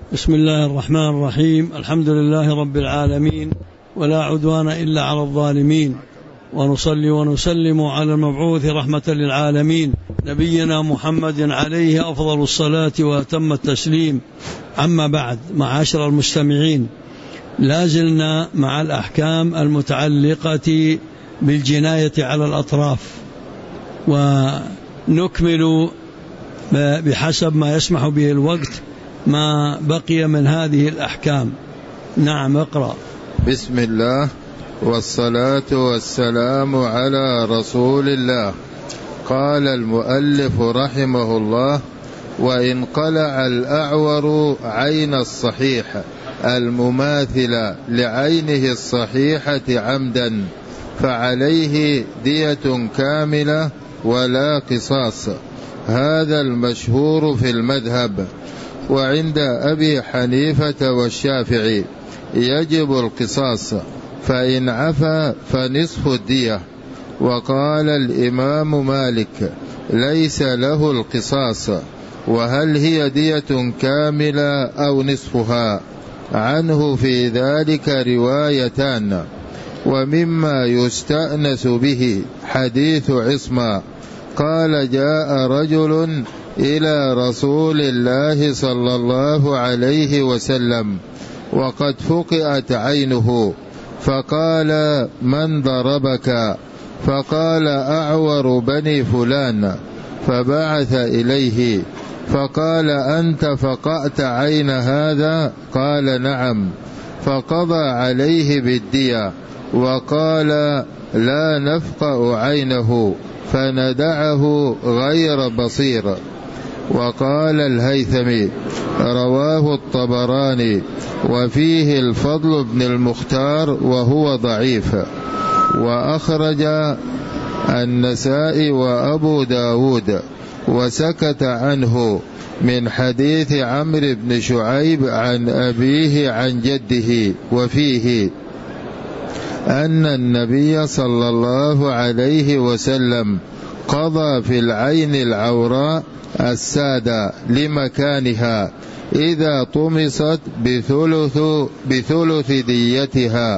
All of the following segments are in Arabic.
بسم الله الرحمن الرحيم. الحمد لله رب العالمين، ولا عدوان إلا على الظالمين، ونصلي ونسلم على المبعوث رحمة للعالمين نبينا محمد عليه أفضل الصلاة وأتم التسليم. أما بعد، معاشر المستمعين، لازلنا مع الأحكام المتعلقة بالجناية على الأطراف، ونكمل بحسب ما يسمح به الوقت ما بقي من هذه الأحكام. نعم، اقرأ. بسم الله والصلاة والسلام على رسول الله. قال المؤلف رحمه الله: وإن قلع الأعور عين الصحيح المماثل لعينه الصحيحة عمدا فعليه دية كاملة ولا قصاص، هذا المشهور في المذهب. وعند أبي حنيفة والشافعي يجب القصاص، فإن عفا فنصف الدية. وقال الإمام مالك: ليس له القصاص، وهل هي دية كاملة أو نصفها؟ عنه في ذلك روايتان. ومما يستأنس به حديث عصمة قال: جاء رجل إلى رسول الله صلى الله عليه وسلم وقد فقئت عينه، فقال: من ضربك؟ فقال: أعور بني فلان. فبعث إليه فقال: أنت فقأت عين هذا؟ قال: نعم. فقضى عليه بالدية، وقال: لا نفقأ عينه فندعه غير بصير. وقال الهيثمي: رواه الطبراني وفيه الفضل بن المختار وهو ضعيف. وأخرج النسائي وأبو داود وسكت عنه من حديث عمرو بن شعيب عن أبيه عن جده، وفيه أن النبي صلى الله عليه وسلم قضى في العين العوراء السادة لمكانها إذا طمست بثلث ديتها.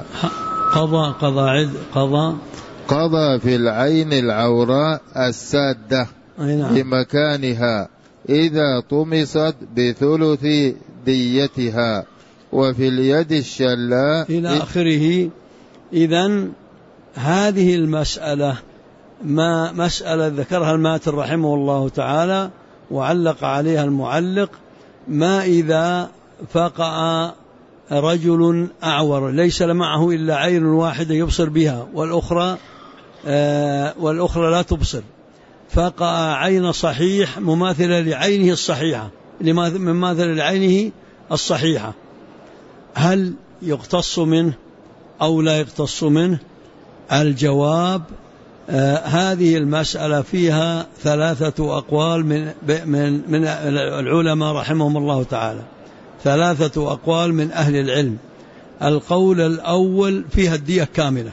قضى في العين العوراء السادة لمكانها إذا طمست بثلث ديتها، وفي اليد الشلاء إلى آخره. إذن هذه المسألة مسألة ذكرها الماتر رحمه الله تعالى وعلق عليها المعلق: ما إذا فقأ رجل أعور ليس معه إلا عين واحدة يبصر بها والأخرى لا تبصر، فقأ عين صحيح مماثلة لعينه الصحيحة مماثلة لعينه الصحيحة، هل يقتص منه أو لا يقتص منه؟ الجواب: هذه المسألة فيها 3 أقوال من العلماء رحمهم الله تعالى، 3 أقوال من أهل العلم. القول الأول: فيها الدية كاملة،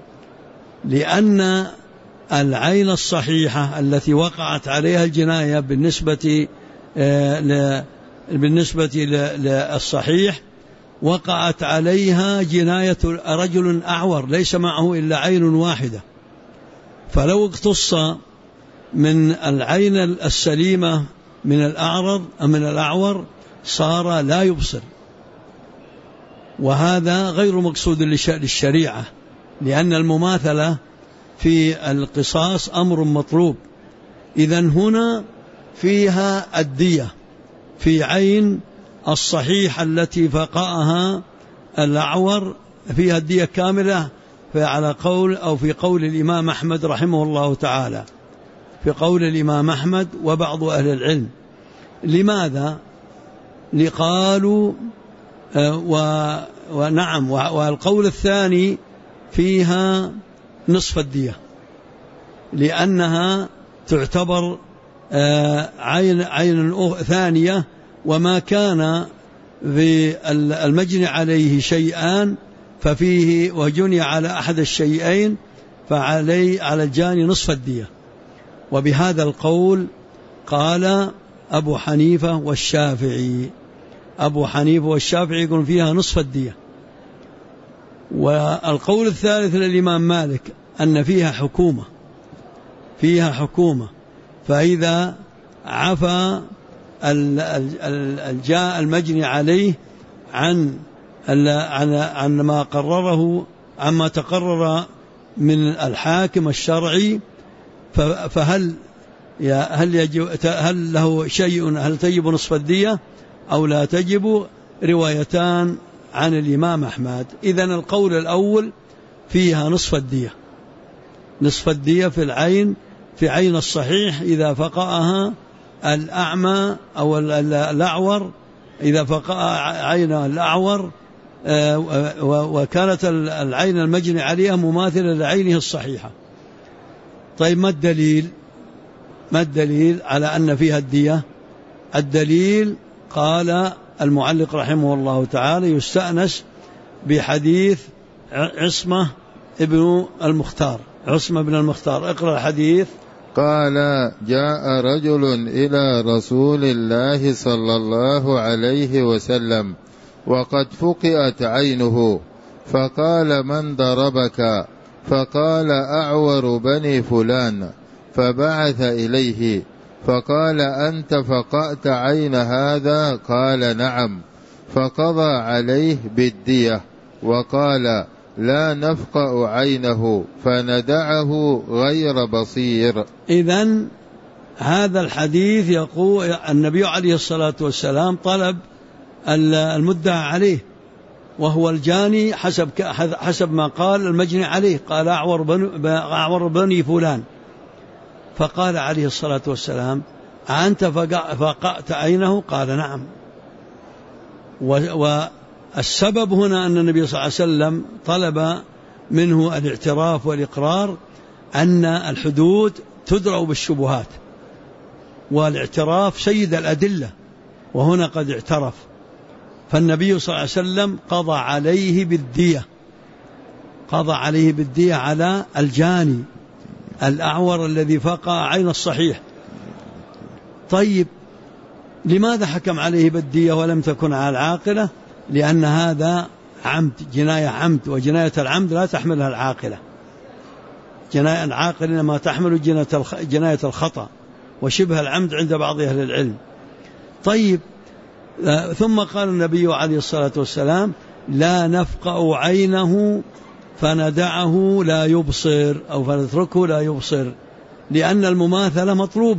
لأن العين الصحيحة التي وقعت عليها الجناية بالنسبة للصحيح وقعت عليها جناية رجل أعور ليس معه إلا عين واحدة، فلو اقتص من العين السليمة من الأعور صار لا يبصر، وهذا غير مقصود للشريعة، لأن المماثلة في القصاص أمر مطلوب. إذن هنا فيها الدية في عين الصحيح التي فقأها الأعور، فيها الدية كاملة، فعلى قول أو في قول الإمام أحمد رحمه الله تعالى، في قول الإمام أحمد وبعض أهل العلم. لماذا؟ لقالوا ونعم. والقول الثاني: فيها نصف الدية، لأنها تعتبر عين ثانية، وما كان في المجني عليه شيئان ففيه وجني على أحد الشيئين على الجاني نصف الدية. وبهذا القول قال أبو حنيفة والشافعي. أبو حنيفة والشافعي يقولون فيها نصف الدية. والقول الثالث للإمام مالك أن فيها حكومة، فإذا عفى المجني عليه عن ما قرره، عما تقرر من الحاكم الشرعي، فهل له شيء، هل تجب نصف الدية أو لا تجب؟ روايتان عن الإمام أحمد. إذن القول الأول فيها نصف الدية في عين الصحيح إذا فقأها الأعمى أو الأعور، إذا فقأ عين الأعور وكانت العين المجني عليها مماثلة لعينه الصحيحة. طيب ما الدليل على أن فيها الدية؟ الدليل قال المعلق رحمه الله تعالى يستأنس بحديث عصمة بن المختار. اقرأ الحديث. قال: جاء رجل إلى رسول الله صلى الله عليه وسلم وقد فقئت عينه، فقال: من ضربك؟ فقال: أعور بني فلان. فبعث إليه فقال: أنت فقأت عين هذا؟ قال: نعم. فقضى عليه بالدية وقال: لا نفقأ عينه فندعه غير بصير. إذن هذا الحديث يقول النبي عليه الصلاة والسلام طلب المدعى عليه وهو الجاني حسب ما قال المجني عليه، قال: أعور بني فلان. فقال عليه الصلاة والسلام: أنت فقأت عينه؟ قال: نعم. والسبب هنا أن النبي صلى الله عليه وسلم طلب منه الاعتراف والإقرار، أن الحدود تدرأ بالشبهات، والاعتراف سيد الأدلة، وهنا قد اعترف. فالنبي صلى الله عليه وسلم قضى عليه بالدية على الجاني الأعور الذي فقأ عين الصحيح. طيب لماذا حكم عليه بالدية ولم تكن على العاقلة؟ لأن هذا جناية عمد، وجناية العمد لا تحملها العاقلة. جناية العاقلة إنما تحمل جناية الخطأ وشبه العمد عند بعض أهل العلم. طيب ثم قال النبي عليه الصلاة والسلام: لا نفقأ عينه فندعه لا يبصر، أو فنتركه لا يبصر، لأن المماثلة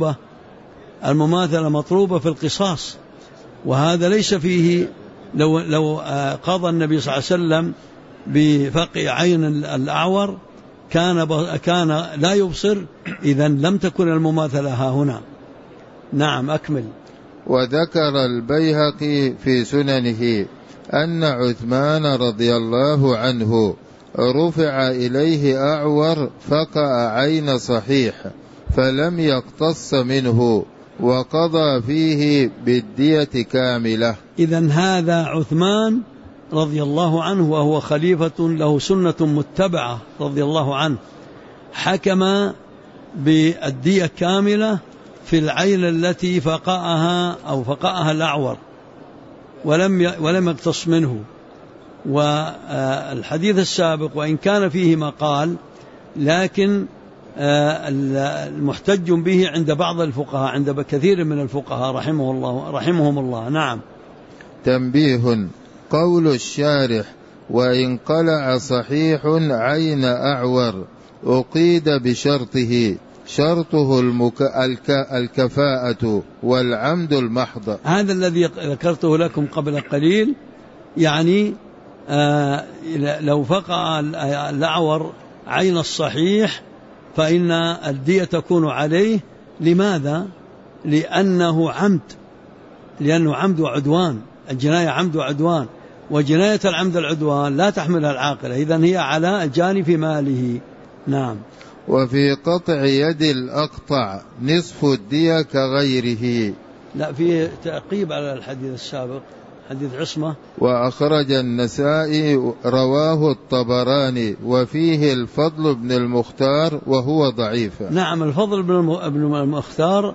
مطلوبة في القصاص، وهذا ليس فيه. لو قضى النبي صلى الله عليه وسلم بفقع عين الأعور كان لا يبصر، إذن لم تكن المماثلة ها هنا. نعم أكمل. وذكر البيهقي في سننه أن عثمان رضي الله عنه رفع إليه أعور فقأ عين صحيح فلم يقتص منه وقضى فيه بالدية كاملة. إذن هذا عثمان رضي الله عنه وهو خليفة له سنة متبعة رضي الله عنه، حكم بالدية كاملة في العين التي فقأها الأعور ولم يقتص منه. والحديث السابق وإن كان فيه مقال، لكن المحتج به عند بعض الفقهاء، عند كثير من الفقهاء رحمهم الله. نعم. تنبيه: قول الشارح: وإن قلع صحيح عين أعور أقيد بشرطه، شرطه الكفاءة والعمد المحض. هذا الذي ذكرته لكم قبل قليل، يعني لو فقع الأعور عين الصحيح فإن الدية تكون عليه. لماذا؟ لأنه عمد وعدوان، الجناية عمد وعدوان، وجناية العمد العدوان لا تحملها العاقلة، إذن هي على الجاني في ماله. نعم. وفي قطع يد الأقطع نصف الدية كغيره. لا، في تعقيب على الحديث السابق، حديث عصمة. وأخرج النسائي رواه الطبراني وفيه الفضل بن المختار وهو ضعيف. نعم، الفضل بن المختار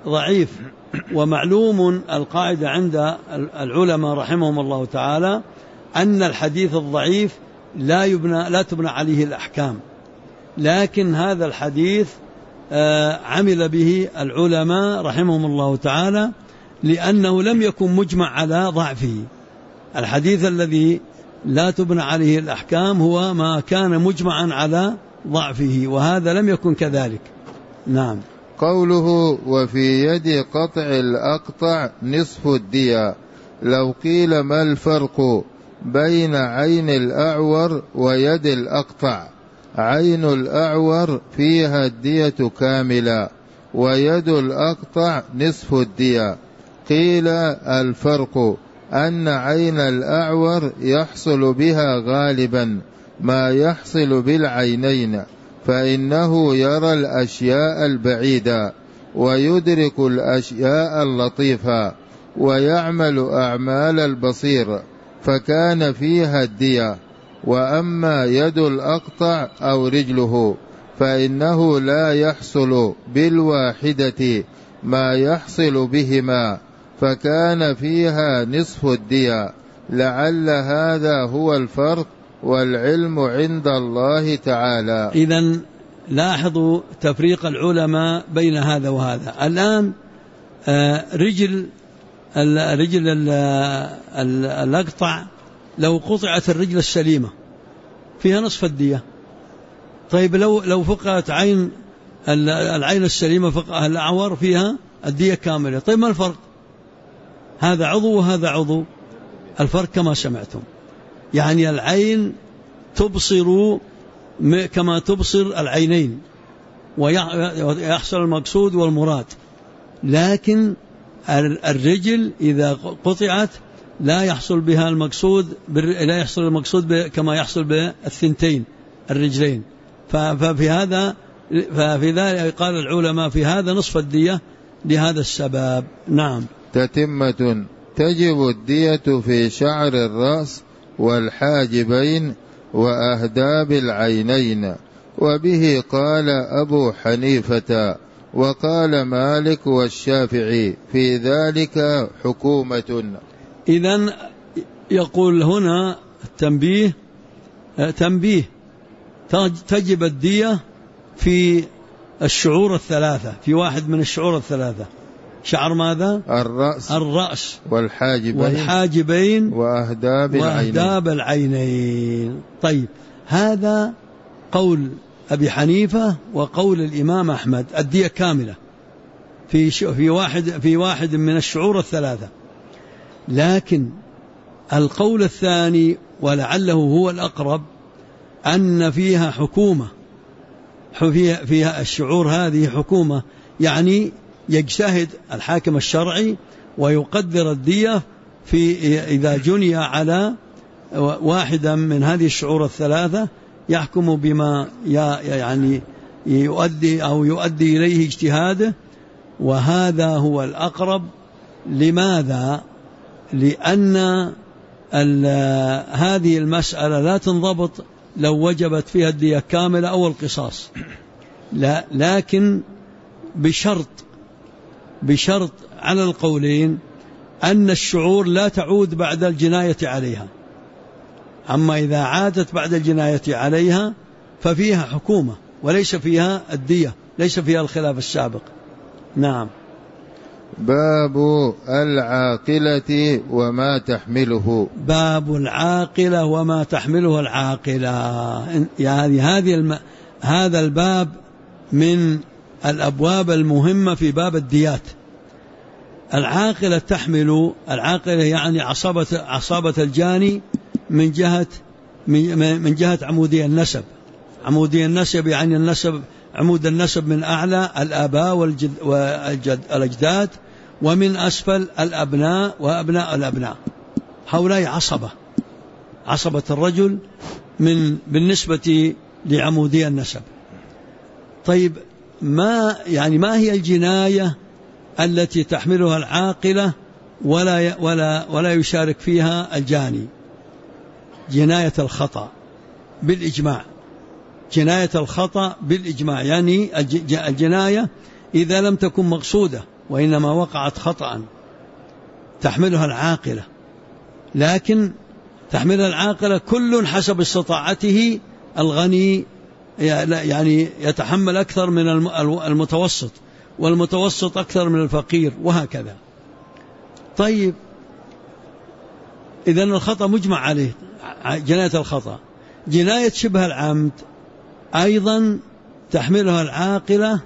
ضعيف. ومعلوم القاعدة عند العلماء رحمهم الله تعالى أن الحديث الضعيف لا تبنى عليه الأحكام، لكن هذا الحديث عمل به العلماء رحمهم الله تعالى لأنه لم يكن مجمع على ضعفه. الحديث الذي لا تبنى عليه الأحكام هو ما كان مجمعا على ضعفه، وهذا لم يكن كذلك. نعم. قوله وفي يد قطع الأقطع نصف الدية، لو قيل ما الفرق بين عين الأعور ويد الأقطع؟ عين الأعور فيها الدية كاملة، ويد الأقطع نصف الدية. قيل الفرق أن عين الأعور يحصل بها غالبا ما يحصل بالعينين، فإنه يرى الأشياء البعيدة ويدرك الأشياء اللطيفة ويعمل أعمال البصير، فكان فيها الدية. وأما يد الأقطع أو رجله فإنه لا يحصل بالواحدة ما يحصل بهما، فكان فيها نصف الدية. لعل هذا هو الفرق، والعلم عند الله تعالى. إذن لاحظوا تفريق العلماء بين هذا وهذا. الآن رجل الأقطع لو قطعت الرجل السليمة فيها نصف الدية. طيب لو فقعت العين السليمة فقعها الأعور فيها الدية كاملة. طيب ما الفرق؟ هذا عضو وهذا عضو. الفرق كما سمعتم، يعني العين تبصر كما تبصر العينين ويحصل المقصود والمراد، لكن الرجل إذا قطعت لا يحصل بها المقصود، لا يحصل المقصود كما يحصل بالثنتين الرجلين. ففي ذلك قال العلماء في هذا نصف الدية لهذا السبب. نعم. تتمة. تجب الدية في شعر الرأس والحاجبين وأهداب العينين، وبه قال أبو حنيفة وقال مالك والشافعي، في ذلك حكومة. إذن يقول هنا تنبيه تجب الدية في الشعور الثلاثة، في واحد من الشعور الثلاثة. شعر ماذا؟ الرأس والحاجبين وأهداب العينين. طيب، هذا قول أبي حنيفة وقول الإمام أحمد، الدية كاملة في واحد من الشعور الثلاثة. لكن القول الثاني ولعله هو الأقرب أن فيها حكومة، فيها الشعور هذه حكومة، يعني يجتهد الحاكم الشرعي ويقدر الدية إذا جني على واحدا من هذه الشعور الثلاثة، يحكم بما يعني يؤدي إليه اجتهاده، وهذا هو الأقرب. لماذا؟ لأن هذه المسألة لا تنضبط لو وجبت فيها الدية كاملة أو القصاص، لكن بشرط على القولين أن الشعور لا تعود بعد الجناية عليها. أما إذا عادت بعد الجناية عليها ففيها حكومة وليس فيها الدية، ليس فيها الخلاف السابق. نعم. باب العاقلة وما تحمله. باب العاقلة وما تحمله العاقلة. يعني هذا الباب من الأبواب المهمة في باب الديات. العاقلة تحمل، العاقلة يعني عصابة الجاني من جهة عمودي النسب. عمودي النسب يعني النسب، عمود النسب من أعلى الآباء والأجداد، ومن أسفل الأبناء وأبناء الأبناء. هؤلاء عصبة الرجل بالنسبة لعمودي النسب. طيب، ما هي الجناية التي تحملها العاقلة ولا يشارك فيها الجاني؟ جناية الخطأ بالإجماع. جناية الخطأ بالإجماع، يعني الجناية إذا لم تكن مقصودة وإنما وقعت خطأ تحملها العاقلة، لكن تحملها العاقلة كل حسب استطاعته. الغني يعني يتحمل أكثر من المتوسط، والمتوسط أكثر من الفقير، وهكذا. طيب، إذن الخطأ مجمع عليه، جناية الخطأ. جناية شبه العمد أيضا تحملها العاقلة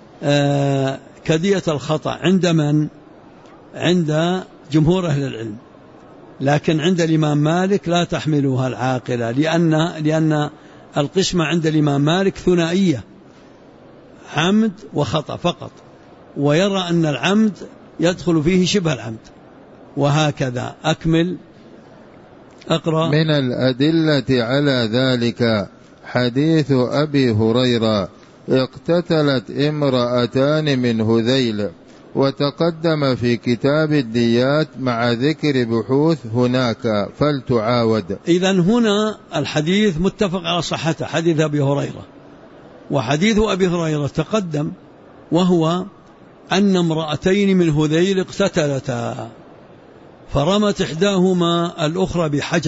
كدية الخطأ. عند من؟ عند جمهور أهل العلم، لكن عند الإمام مالك لا تحملها العاقلة، لأن القسمة عند الإمام مالك ثنائية، عمد وخطأ فقط، ويرى أن العمد يدخل فيه شبه العمد، وهكذا. أكمل، أقرأ. من الأدلة على ذلك حديث أبي هريرة: اقتتلت امرأتان من هذيل، وتقدم في كتاب الديات مع ذكر بحوث هناك فلتعاود. إذن هنا الحديث متفق على صحته، حديث أبي هريرة. وحديث أبي هريرة تقدم، وهو أن امرأتين من هذيل اقتتلتا، فرمت إحداهما الأخرى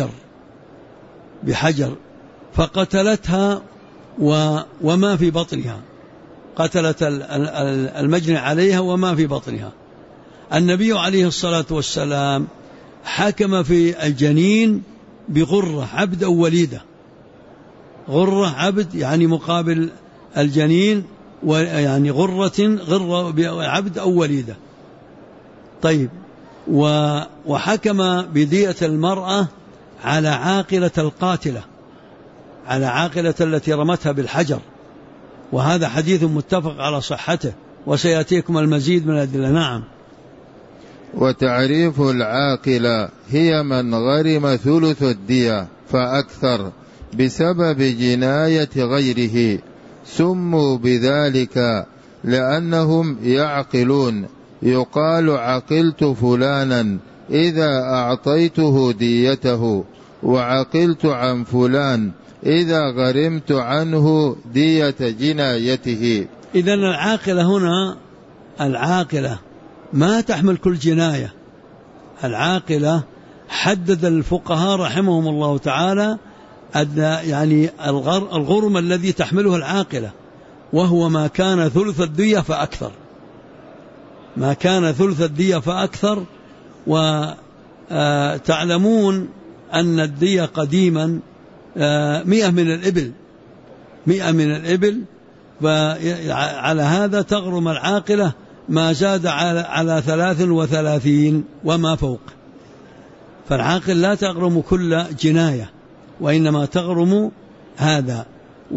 بحجر فقتلتها وما في بطنها، قتلت المجني عليها وما في بطنها. النبي عليه الصلاة والسلام حكم في الجنين بغرة، عبد أو وليدة. غرة عبد يعني مقابل الجنين، ويعني غرة عبد أو وليدة. طيب، وحكم بدية المرأة على عاقلة القاتلة، على عاقلة التي رمتها بالحجر. وهذا حديث متفق على صحته، وسيأتيكم المزيد من الأدلة. نعم. وتعريف العاقلة هي من غرم ثلث الدية فأكثر بسبب جناية غيره، سموا بذلك لأنهم يعقلون. يقال عقلت فلانا إذا أعطيته ديته، وعقلت عن فلان إذا غرمت عنه دية جنايته. إذن العاقلة هنا، العاقلة ما تحمل كل جناية. العاقلة حدد الفقهاء رحمهم الله تعالى يعني الغرم الذي تحمله العاقلة، وهو ما كان ثلث الدية فأكثر، ما كان ثلث الدية فأكثر. وتعلمون أن الدية قديما 100 من الإبل، فعلى هذا تغرم العاقلة ما زاد على 33 وما فوق. فالعاقل لا تغرم كل جناية، وإنما تغرم هذا.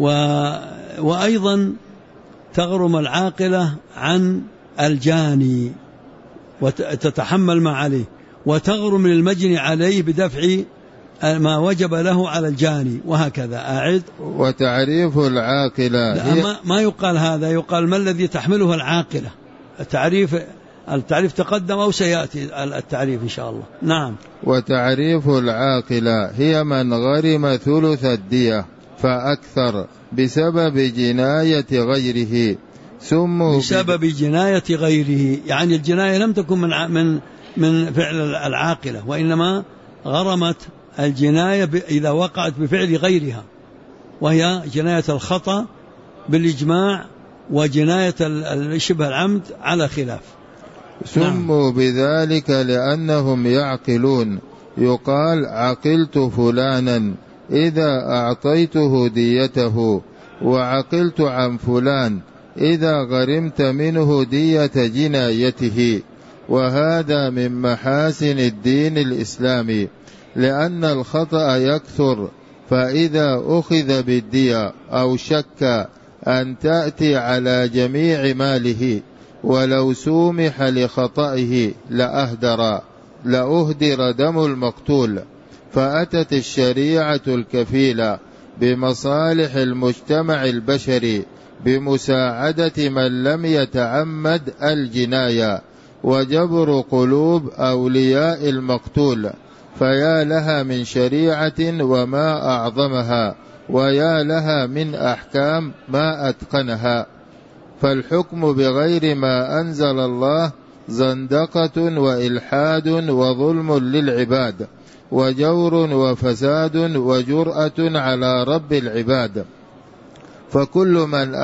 وأيضا تغرم العاقلة عن الجاني وتتحمل ما عليه، وتغرم للمجني عليه بدفع ما وجب له على الجاني، وهكذا. أعد. وتعريف العاقلة ما يقال هذا، يقال ما الذي تحمله العاقلة. التعريف تقدم أو سيأتي التعريف إن شاء الله. نعم. وتعريف العاقلة هي من غرم ثلث الدية فأكثر بسبب جناية غيره، سموا بسبب جناية غيره، يعني الجناية لم تكن من فعل العاقلة، وإنما غرمت الجناية إذا وقعت بفعل غيرها، وهي جناية الخطأ بالإجماع، وجناية شبه العمد على خلاف. سموا بذلك لأنهم يعقلون. يقال عقلت فلانا إذا أعطيته ديته، وعقلت عن فلان إذا غرمت منه دية جنايته. وهذا من محاسن الدين الإسلامي، لأن الخطأ يكثر، فإذا أخذ بالدية أو شك أن تأتي على جميع ماله، ولو سومح لخطئه لأهدر دم المقتول. فأتت الشريعة الكفيلة بمصالح المجتمع البشري بمساعدة من لم يتعمد الجناية، وجبر قلوب أولياء المقتول. فيا لها من شريعة وما أعظمها، ويا لها من أحكام ما أتقنها. فالحكم بغير ما أنزل الله زندقة وإلحاد وظلم للعباد وجور وفساد وجرأة على رب العباد. فكل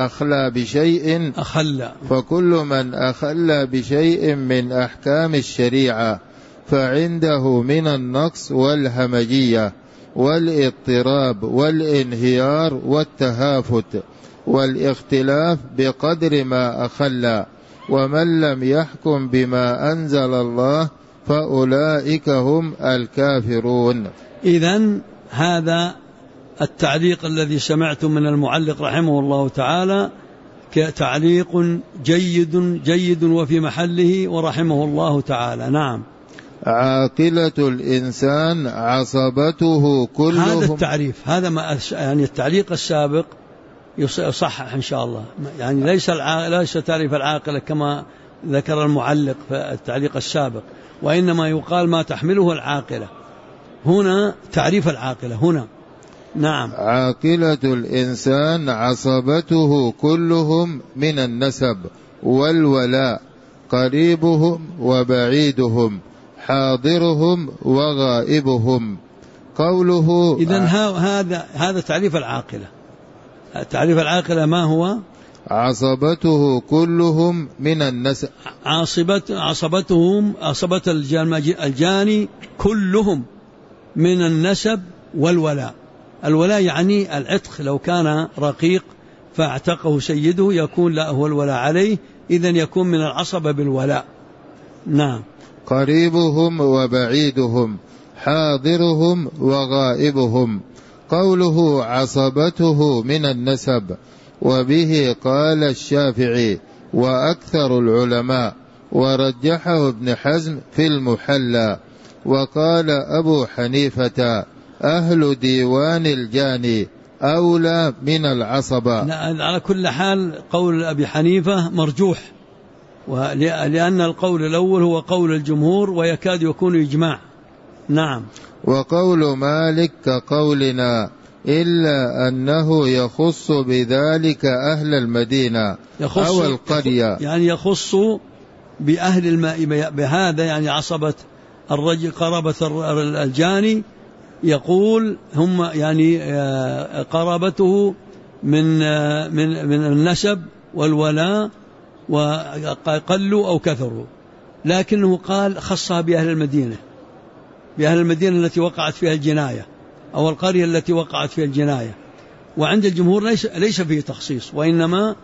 من أخل بشيء من أحكام الشريعة فعنده من النقص والهمجية والاضطراب والانهيار والتهافت والاختلاف بقدر ما أخل. ومن لم يحكم بما أنزل الله فأولئك هم الكافرون. إذن هذا التعليق الذي سمعتم من المعلق رحمه الله تعالى كتعليق جيد وفي محله ورحمه الله تعالى. نعم. عاقلة الإنسان عصبته كلهم. هذا التعريف، هذا ما يعني التعليق السابق يصحح إن شاء الله، يعني ليس تعريف العاقلة كما ذكر المعلق في التعليق السابق، وإنما يقال ما تحمله العاقلة. هنا تعريف العاقلة هنا. نعم. عاقلة الإنسان عصبته كلهم من النسب والولاء، قريبهم وبعيدهم، حاضرهم وغائبهم. قوله إذن هذا تعريف العاقلة. تعريف العاقلة ما هو؟ عصبته كلهم من النسب. عصبة الجاني كلهم من النسب والولاء. الولاء يعني العتق، لو كان رقيق فاعتقه سيده يكون له الولاء عليه، إذن يكون من العصبة بالولاء. نعم. قريبهم وبعيدهم، حاضرهم وغائبهم. قوله عصبته من النسب، وبه قال الشافعي وأكثر العلماء، ورجحه ابن حزم في المحلى. وقال أبو حنيفة أهل ديوان الجاني أولى من العصبة. على كل حال قول أبي حنيفة مرجوح، لأن القول الأول هو قول الجمهور ويكاد يكون إجماع. نعم. وقول مالك كقولنا إلا أنه يخص بذلك أهل المدينة أو القرية، يعني يخص بأهل الماء بهذا، يعني عصبة الرجل قرابة الجاني، يقول هم يعني قرابته من النسب والولاء وقلوا أو كثروا، لكنه قال خصها بأهل المدينة، بأهل المدينة التي وقعت فيها الجناية أو القرية التي وقعت فيها الجناية. وعند الجمهور ليس فيه تخصيص، وإنما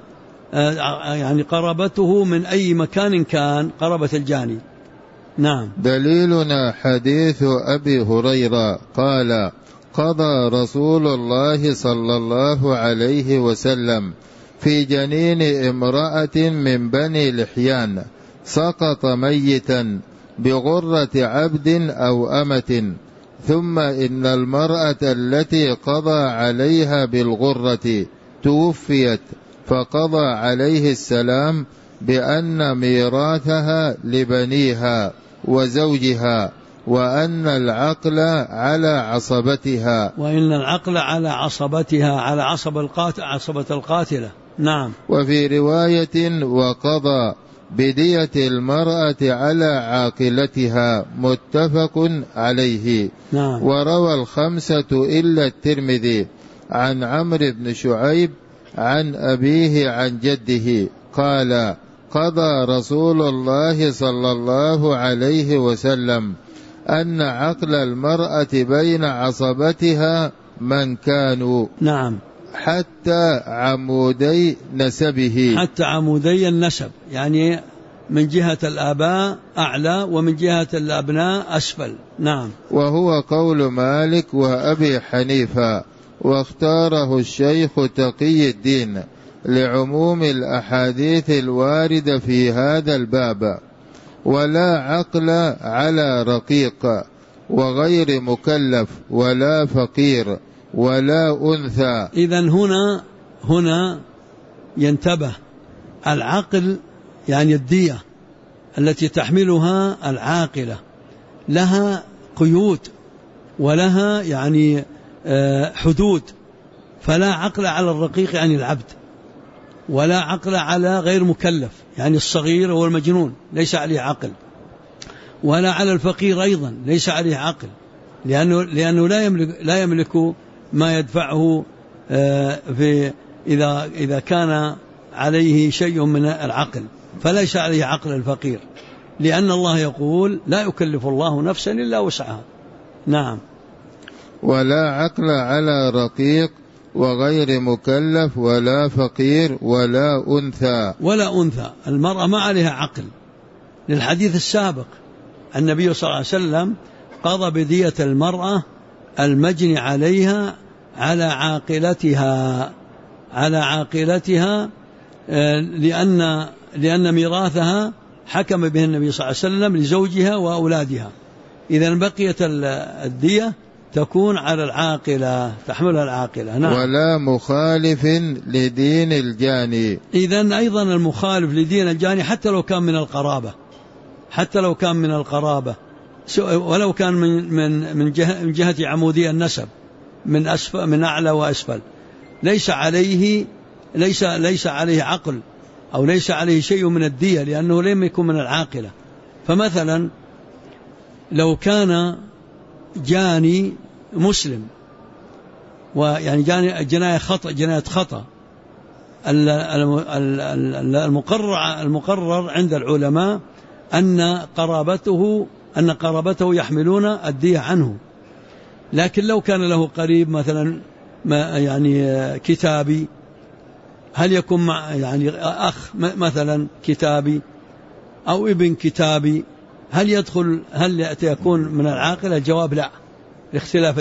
يعني قرابته من أي مكان كان قرابة الجاني. نعم. دليلنا حديث أبي هريرة قال قضى رسول الله صلى الله عليه وسلم في جنين امرأة من بني لحيان سقط ميتا بغرة عبد أو أمة، ثم إن المرأة التي قضى عليها بالغرة توفيت، فقضى عليه السلام بأن ميراثها لبنيها وزوجها، وأن العقل على عصبتها، وإن العقل على عصبتها، على عصبة القاتلة. نعم. وفي رواية وقضى بدية المرأة على عاقلتها، متفق عليه. نعم. وروى الخمسة إلا الترمذي عن عمرو بن شعيب عن أبيه عن جده قال قضى رسول الله صلى الله عليه وسلم أن عقل المرأة بين عصبتها من كانوا. نعم. حتى عمودي نسبه، حتى عمودي النسب، يعني من جهة الآباء أعلى ومن جهة الأبناء أسفل. نعم. وهو قول مالك وأبي حنيفة، واختاره الشيخ تقي الدين لعموم الأحاديث الواردة في هذا الباب. ولا عقل على رقيق وغير مكلف ولا فقير ولا أنثى. إذن هنا ينتبه، العقل يعني الدية التي تحملها العاقلة لها قيود ولها يعني حدود، فلا عقل على الرقيق يعني العبد، ولا عقل على غير مكلف يعني الصغير والمجنون ليس عليه عقل، ولا على الفقير أيضا ليس عليه عقل، لأنه لا يملك ما يدفعه إذا كان عليه شيء من العقل، فليس عليه عقل الفقير، لأن الله يقول لا يكلف الله نفسا إلا وسعها. نعم. ولا عقل على رقيق وغير مكلف ولا فقير ولا أنثى. المرأة ما عليها عقل، للحديث السابق النبي صلى الله عليه وسلم قضى بدية المرأة المجني عليها على عاقلتها لأن ميراثها حكم به النبي صلى الله عليه وسلم لزوجها وأولادها. إذا بقيت الدية تكون على العاقلة، تحملها العاقلة. نعم. ولا مخالف لدين الجاني. إذن أيضا المخالف لدين الجاني حتى لو كان من القرابة، ولو كان من جهة عمودية النسب، من أعلى وأسفل، ليس عليه عقل أو ليس عليه شيء من الدية، لأنه لم يكن من العاقلة. فمثلا لو كان جاني مسلم، ويعني جناية خطأ، المقرر عند العلماء أن قرابته يحملون الدية عنه. لكن لو كان له قريب مثلا يعني كتابي، هل يكون يعني أخ مثلا كتابي أو ابن كتابي، هل يكون من العاقلة؟ الجواب لا، لاختلاف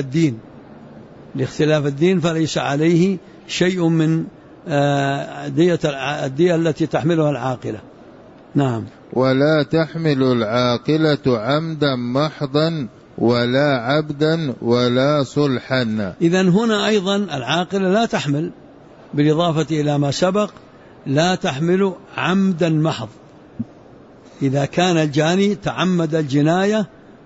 الدين فليس عليه شيء من الدية التي تحملها العاقلة. نعم. ولا تحمل العاقلة عمدا محضا ولا عبدا ولا صلحا. إذن هنا أيضا العاقلة لا تحمل، بالإضافة إلى ما سبق، لا تحمل عمدا محض. إذا كان الجاني تعمد الجناية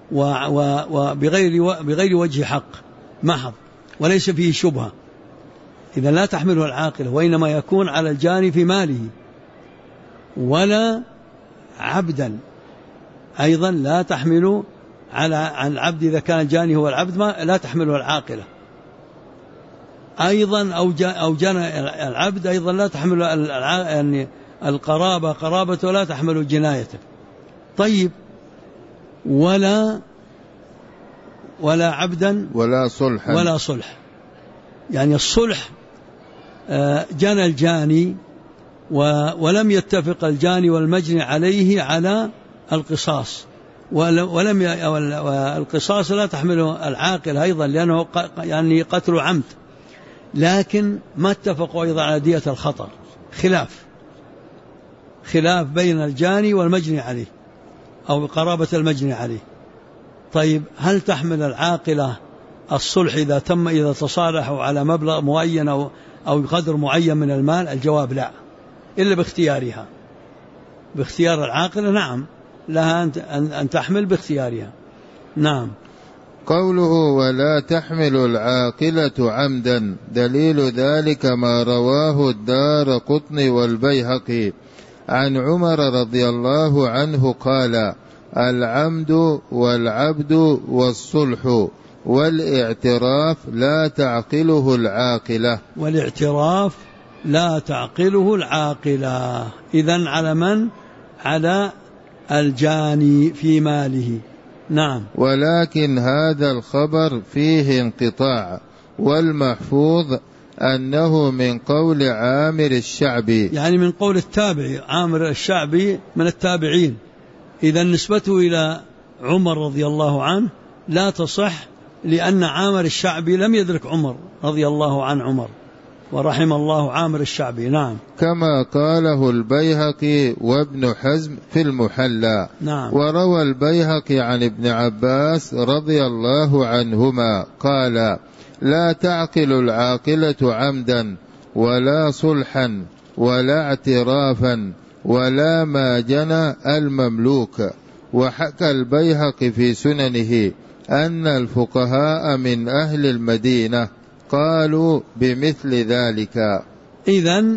وبغير وجه حق محض وليس فيه شبهة، إذا لا تحمله العاقلة، وإنما يكون على الجاني في ماله. ولا عبدا أيضا لا تحمل عن العبد، إذا كان الجاني هو العبد لا تحمله العاقلة أيضا، أو جنى العبد أيضا لا تحمل يعني قرابته لا تحمل جنايته. طيب، ولا عبدا ولا صلح. يعني الصلح جنى الجاني ولم يتفق الجاني والمجني عليه على القصاص، والقصاص لا تحمله العاقل أيضا، لأنه يعني قتل عمد، لكن ما اتفقوا أيضا على دية الخطر، خلاف بين الجاني والمجني عليه أو قرابة المجني عليه. طيب، هل تحمل العاقلة الصلح إذا تصالحوا على مبلغ معين أو قدر معين من المال؟ الجواب لا، إلا باختيارها، باختيار العاقلة. نعم، لها أن تحمل باختيارها. نعم. قوله ولا تحمل العاقلة عمدا، دليل ذلك ما رواه الدارقطني والبيهقي عن عمر رضي الله عنه قال: العمد والعبد والصلح والاعتراف لا تعقله العاقلة. والاعتراف لا تعقله العاقلة. إذن على من؟ على الجاني في ماله. نعم. ولكن هذا الخبر فيه انقطاع، والمحفوظ أنه من قول عامر الشعبي، يعني من قول التابعي عامر الشعبي من التابعين. إذا نسبته إلى عمر رضي الله عنه لا تصح، لأن عامر الشعبي لم يدرك عمر رضي الله عن عمر، ورحم الله عامر الشعبي. نعم. كما قاله البيهقي وابن حزم في المحلى. نعم. وروى البيهقي عن ابن عباس رضي الله عنهما قال: لا تعقل العاقلة عمدا ولا صلحا ولا اعترافا ولا ما جنى المملوك. وحكى البيهقي في سننه أن الفقهاء من أهل المدينة قالوا بمثل ذلك. إذن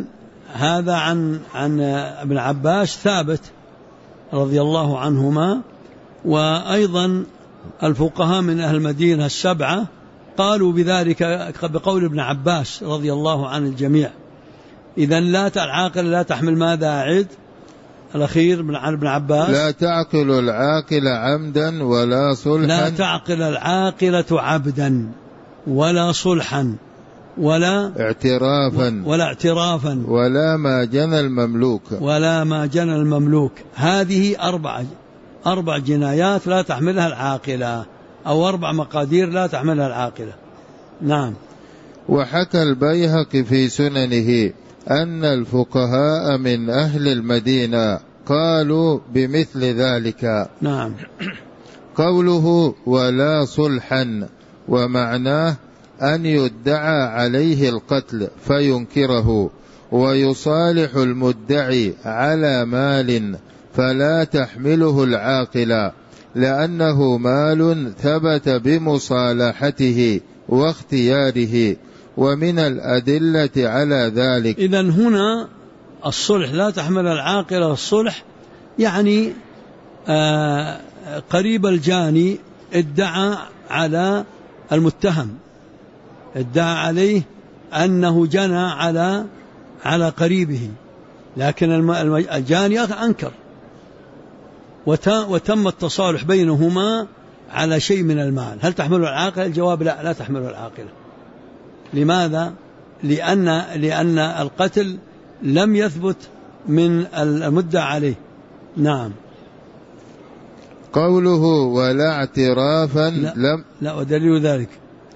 هذا عن ابن عباس ثابت رضي الله عنهما. وأيضا الفقهاء من أهل المدينة السبعة قالوا بذلك بقول ابن عباس رضي الله عن الجميع. إذن العاقل لا تحمل ماذا أعد الأخير عن ابن عباس؟ لا تعقل العاقل عمدا ولا صلحا. لا تعقل العاقلة عبدا ولا صلحا ولا اعترافا ولا ما جنى المملوك. هذه أربع جنايات لا تحملها العاقلة، أو 4 مقادير لا تحملها العاقلة. نعم. وحكى البيهقي في سننه أن الفقهاء من أهل المدينة قالوا بمثل ذلك. نعم. قوله ولا صلحا ومعناه أن يدعى عليه القتل فينكره، ويصالح المدعي على مال فلا تحمله العاقلة لأنه مال ثبت بمصالحته واختياره، ومن الأدلة على ذلك. إذن هنا الصلح لا تحمل العاقلة. الصلح يعني قريب الجاني ادعى على المتهم، ادعى عليه أنه جنى على قريبه، لكن الجاني أنكر وتم التصالح بينهما على شيء من المال. هل تحمل العاقلة؟ الجواب لا تحمل العاقلة. لماذا؟ لأن القتل لم يثبت من المدعى عليه. نعم. قوله ولا اعترافا لا ودليل ذلك.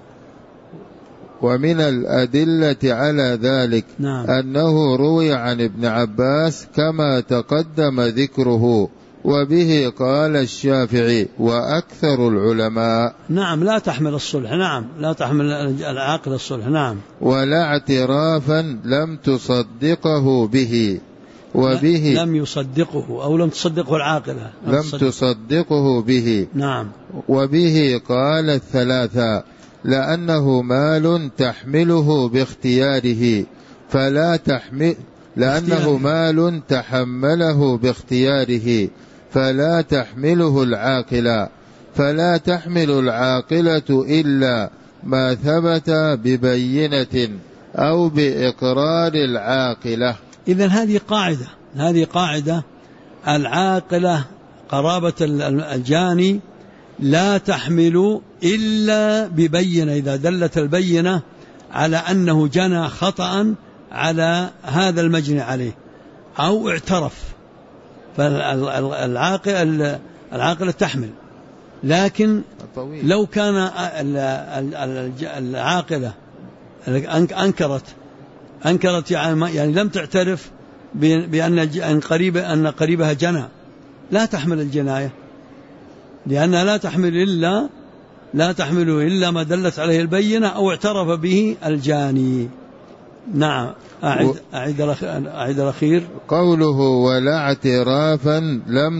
ومن الأدلة على ذلك نعم. أنه روي عن ابن عباس كما تقدم ذكره، وبه قال الشافعي وأكثر العلماء. نعم. لا تحمل الصلح. نعم. لا تحمل العاقل الصلح. نعم. ولا اعترافا لم تصدقه به، وبه لم يصدقه أو لم تصدقه العاقلة. لم تصدقه به. نعم. وبه قال الثلاثة لأنه مال تحمله باختياره فلا تحمل، لأنه مال تحمله باختياره فلا تحمله العاقلة، فلا تحمل العاقلة إلا ما ثبت ببينة أو بإقرار العاقلة. إذن هذه قاعدة العاقلة قرابة الجاني لا تحمل إلا ببينة، إذا دلت البينة على أنه جنى خطأ على هذا المجني عليه أو اعترف، فالعاقلة تحمل. لكن لو كان العاقلة أنكرت يعني لم تعترف بأن قريبها جنى، لا تحمل الجناية، لأنها لا تحمل إلا ما دلت عليه البينة أو اعترف به الجاني. نعم. أعيد الأخير. قوله ولا اعترافا لم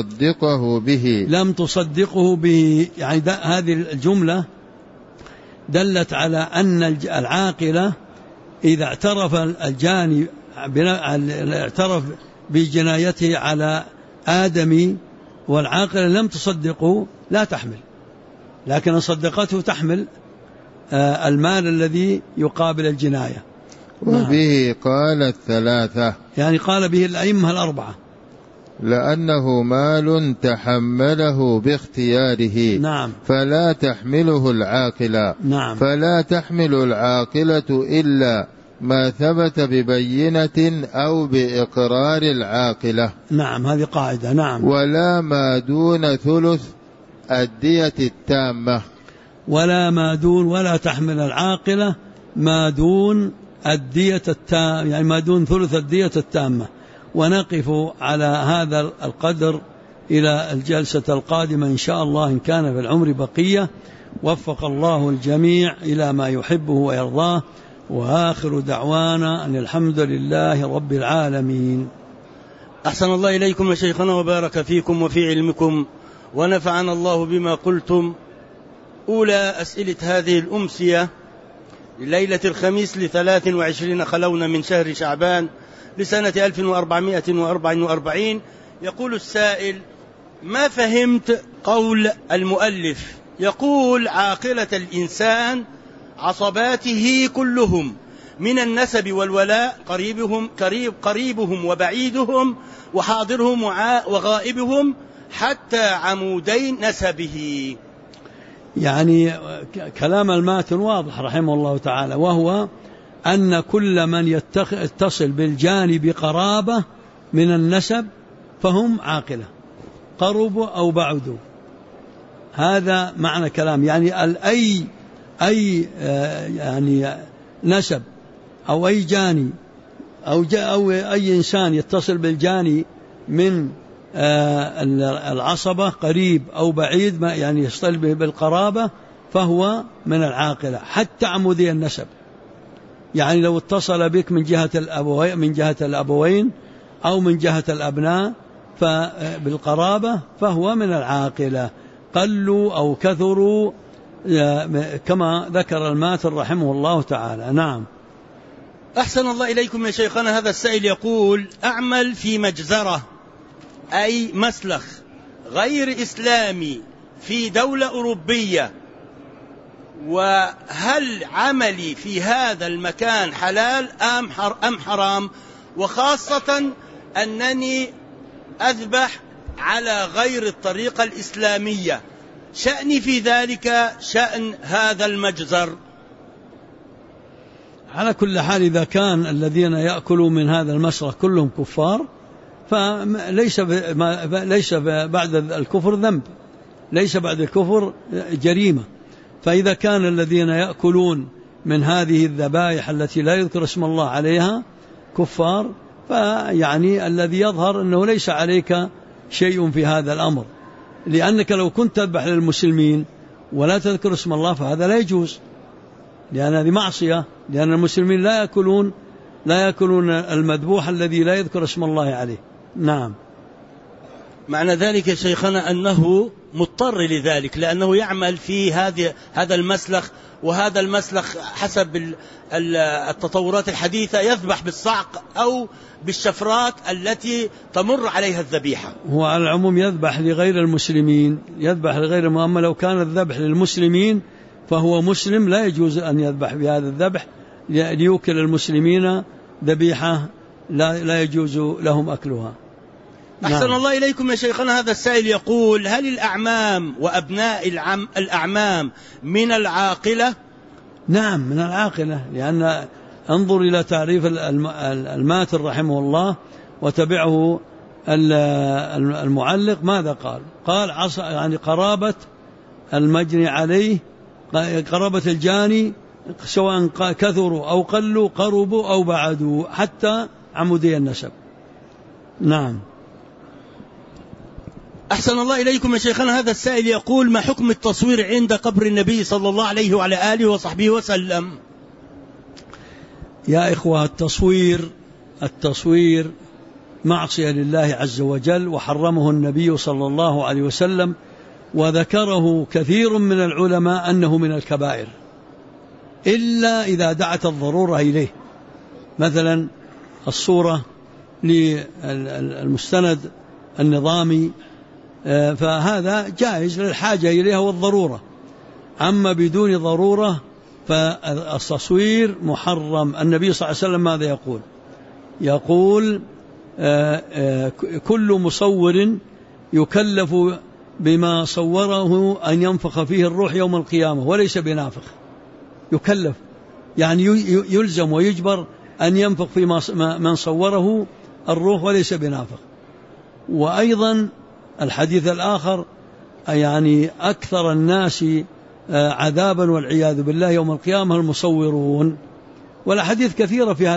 تصدقه به، يعني هذه الجملة دلت على أن العاقلة إذا اعترف الجاني اعترف بجنايته على آدمي والعاقلة لم تصدقه لا تحمل، لكن صدقته تحمل المال الذي يقابل الجناية. وبه قال الثلاثة، يعني قال به الأئمة الأربعة، لأنه مال تحمله باختياره. نعم. فلا تحمله العاقلة. نعم. فلا تحمل العاقلة إلا ما ثبت ببينة أو بإقرار العاقلة. نعم. هذه قاعدة. نعم. ولا ما دون ثلث الدية التامة. ولا تحمل العاقلة ما دون الدية التامة، يعني ما دون ثلث الدية التامة. ونقف على هذا القدر إلى الجلسة القادمة إن شاء الله إن كان في العمر بقية. وفق الله الجميع إلى ما يحبه ويرضاه، وآخر دعوانا أن الحمد لله رب العالمين. أحسن الله إليكم يا شيخنا وبارك فيكم وفي علمكم ونفعنا الله بما قلتم. أولى أسئلة هذه الأمسية لليلة الخميس 23 خلونا من شهر شعبان لسنة 1444. يقول السائل: ما فهمت قول المؤلف يقول عاقلة الإنسان عصباته كلهم من النسب والولاء، قريبهم وبعيدهم وحاضرهم وغائبهم حتى عمودي نسبه. يعني كلام الماتن واضح رحمه الله تعالى، وهو أن كل من يتصل بالجانب قرابة من النسب فهم عاقلة، قربوا أو بعدوا. هذا معنى كلام، يعني أي يعني نسب أو أي جاني أو أي إنسان يتصل بالجاني من العصبة قريب أو بعيد، يعني يصل به بالقرابة، فهو من العاقلة حتى عمودي النسب. يعني لو اتصل بك من جهة الأبوين أو من جهة الأبناء بالقرابة فهو من العاقلة، قلوا أو كثروا، كما ذكر الماتن رحمه الله تعالى. نعم. أحسن الله إليكم يا شيخنا. هذا السائل يقول: أعمل في مجزرة أي مسلخ غير إسلامي في دولة أوروبية، وهل عملي في هذا المكان حلال أم حرام؟ وخاصة أنني أذبح على غير الطريقة الإسلامية، شأني في ذلك شأن هذا المجزر. على كل حال، إذا كان الذين يأكلوا من هذا المسرح كلهم كفار فليس بعد الكفر ذنب، ليس بعد الكفر جريمة. فإذا كان الذين يأكلون من هذه الذبائح التي لا يذكر اسم الله عليها كفار، فيعني الذي يظهر أنه ليس عليك شيء في هذا الأمر، لأنك لو كنت تذبح للمسلمين ولا تذكر اسم الله فهذا لا يجوز، لأن هذه معصية، لأن المسلمين لا يأكلون المذبوح الذي لا يذكر اسم الله عليه. نعم. معنى ذلك شيخنا أنه مضطر لذلك، لأنه يعمل في هذا المسلخ، وهذا المسلخ حسب التطورات الحديثة يذبح بالصعق أو بالشفرات التي تمر عليها الذبيحة. هو على العموم يذبح لغير المسلمين، أما لو كان الذبح للمسلمين فهو مسلم لا يجوز أن يذبح بهذا الذبح ليوكل المسلمين ذبيحة لا يجوز لهم أكلها. أحسن الله إليكم يا شيخنا. هذا السائل يقول: هل الأعمام وأبناء الأعمام من العاقلة؟ نعم، من العاقلة، لأن انظر إلى تعريف الماتن رحمه الله وتبعه المعلق، ماذا قال يعني قرابة المجني عليه، قرابة الجاني سواء كثروا أو قلوا، قربوا أو بعدوا حتى عمودي النسب. نعم. أحسن الله إليكم يا شيخنا. هذا السائل يقول: ما حكم التصوير عند قبر النبي صلى الله عليه وعلى آله وصحبه وسلم؟ يا إخوة، التصوير معصية لله عز وجل، وحرمه النبي صلى الله عليه وسلم، وذكره كثير من العلماء أنه من الكبائر، إلا إذا دعت الضرورة إليه، مثلا الصورة للمستند النظامي، فهذا جائز للحاجة إليها والضرورة. أما بدون ضرورة فالتصوير محرم. النبي صلى الله عليه وسلم ماذا يقول كل مصور يكلف بما صوره أن ينفخ فيه الروح يوم القيامة وليس بنافخ. يكلف يعني يلزم ويجبر أن ينفخ في من صوره الروح وليس بنافخ. وأيضا الحديث الآخر يعني أكثر الناس عذابا والعياذ بالله يوم القيامة المصورون. والحديث كثيرة في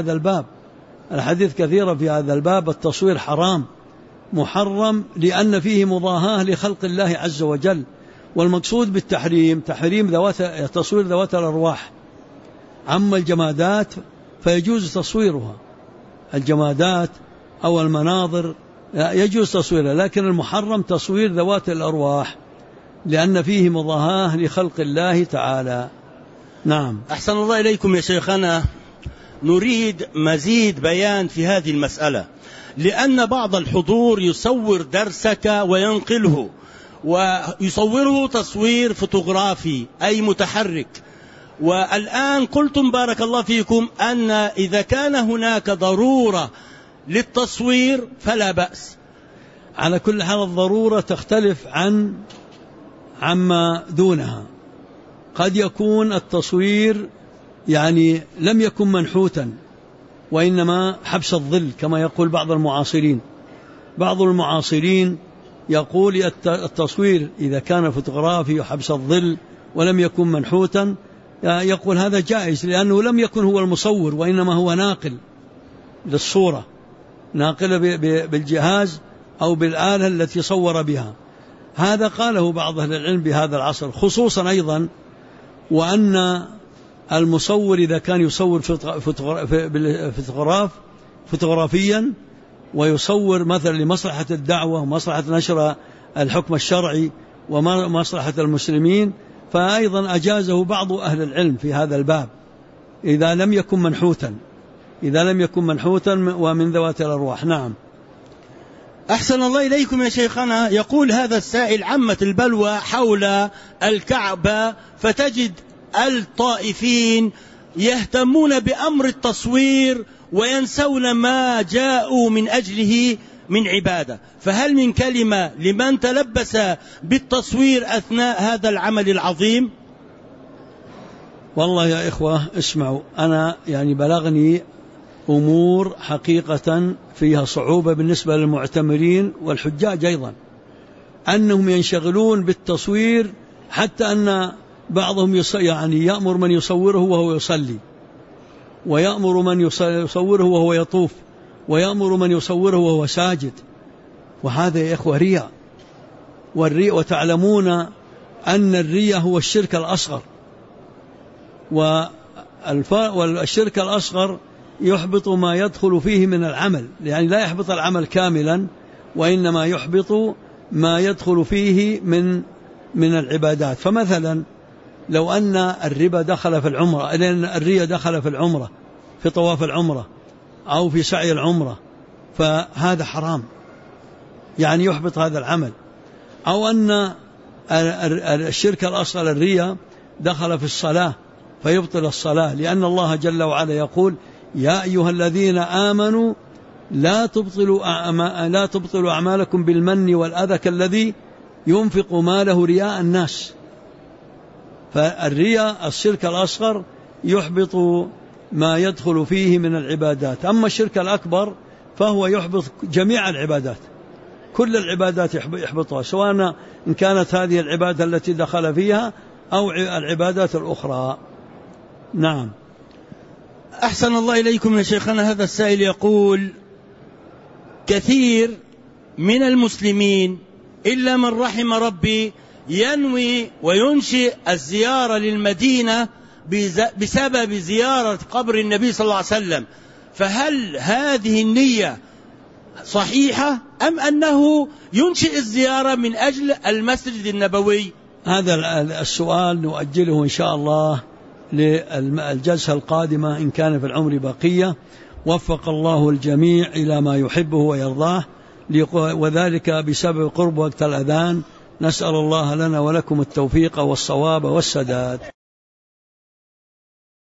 هذا الباب. التصوير حرام محرم لأن فيه مضاهاة لخلق الله عز وجل، والمقصود بالتحريم تحريم تصوير ذوات الأرواح. أما الجمادات فيجوز تصويرها، الجمادات أو المناظر يجوز تصويرها، لكن المحرم تصوير ذوات الأرواح لأن فيه مضاهاة لخلق الله تعالى. نعم. أحسن الله إليكم يا شيخنا. نريد مزيد بيان في هذه المسألة، لأن بعض الحضور يصور درسك وينقله، ويصوره تصوير فوتوغرافي أي متحرك. والآن قلتم بارك الله فيكم أن إذا كان هناك ضرورة للتصوير فلا بأس. على كل حال الضرورة تختلف عما دونها. قد يكون التصوير يعني لم يكن منحوتا، وإنما حبس الظل كما يقول بعض المعاصرين. بعض المعاصرين يقول التصوير إذا كان فوتوغرافي وحبس الظل ولم يكن منحوتا يقول هذا جائز، لأنه لم يكن هو المصور وإنما هو ناقل للصورة، ناقل بالجهاز أو بالآلة التي صور بها. هذا قاله بعض أهل العلم بهذا العصر خصوصا أيضا، وأن المصور إذا كان يصور فوتوغرافيا ويصور مثلا لمصلحة الدعوة ومصلحة نشر الحكم الشرعي ومصلحة المسلمين، فأيضا أجازه بعض أهل العلم في هذا الباب إذا لم يكن منحوتا ومن ذوات الأرواح. نعم. أحسن الله إليكم يا شيخنا. يقول هذا السائل: عمت البلوى حول الكعبة، فتجد الطائفين يهتمون بأمر التصوير وينسون ما جاءوا من أجله من عبادة، فهل من كلمة لمن تلبس بالتصوير أثناء هذا العمل العظيم؟ والله يا إخوة اسمعوا، أنا يعني بلغني أمور حقيقة فيها صعوبة بالنسبة للمعتمرين والحجاج أيضا، أنهم ينشغلون بالتصوير حتى أن بعضهم يعني يأمر من يصوره وهو يصلي، ويأمر من يصوره وهو يطوف، ويأمر من يصوره وهو ساجد. وهذا يا إخوة رياء، وتعلمون أن الرياء هو الشرك الأصغر، والشرك الأصغر يحبط ما يدخل فيه من العمل، يعني لا يحبط العمل كاملا، وإنما يحبط ما يدخل فيه من العبادات. فمثلا لو أن الربا دخل في العمرة، لأن الرياء دخل في العمرة، في طواف العمرة أو في سعي العمرة، فهذا حرام، يعني يحبط هذا العمل. أو أن الشرك الأصغر الرياء دخل في الصلاة فيبطل الصلاة، لأن الله جل وعلا يقول: يا أيها الذين آمنوا لا تبطلوا أعمالكم بالمن والأذى كالذي ينفق ماله رياء الناس. فالرياء الشرك الأصغر يحبط ما يدخل فيه من العبادات. أما الشرك الأكبر فهو يحبط جميع العبادات، كل العبادات يحبطها، سواء إن كانت هذه العبادة التي دخل فيها أو العبادات الأخرى. نعم. أحسن الله إليكم يا شيخنا. هذا السائل يقول: كثير من المسلمين إلا من رحم ربي ينوي وينشئ الزيارة للمدينة بسبب زيارة قبر النبي صلى الله عليه وسلم، فهل هذه النية صحيحة أم أنه ينشئ الزيارة من أجل المسجد النبوي؟ هذا السؤال نؤجله إن شاء الله للجلسة القادمة إن كان في العمر بقية. وفق الله الجميع إلى ما يحبه ويرضاه، وذلك بسبب قرب وقت الأذان. نسأل الله لنا ولكم التوفيق والصواب والسداد.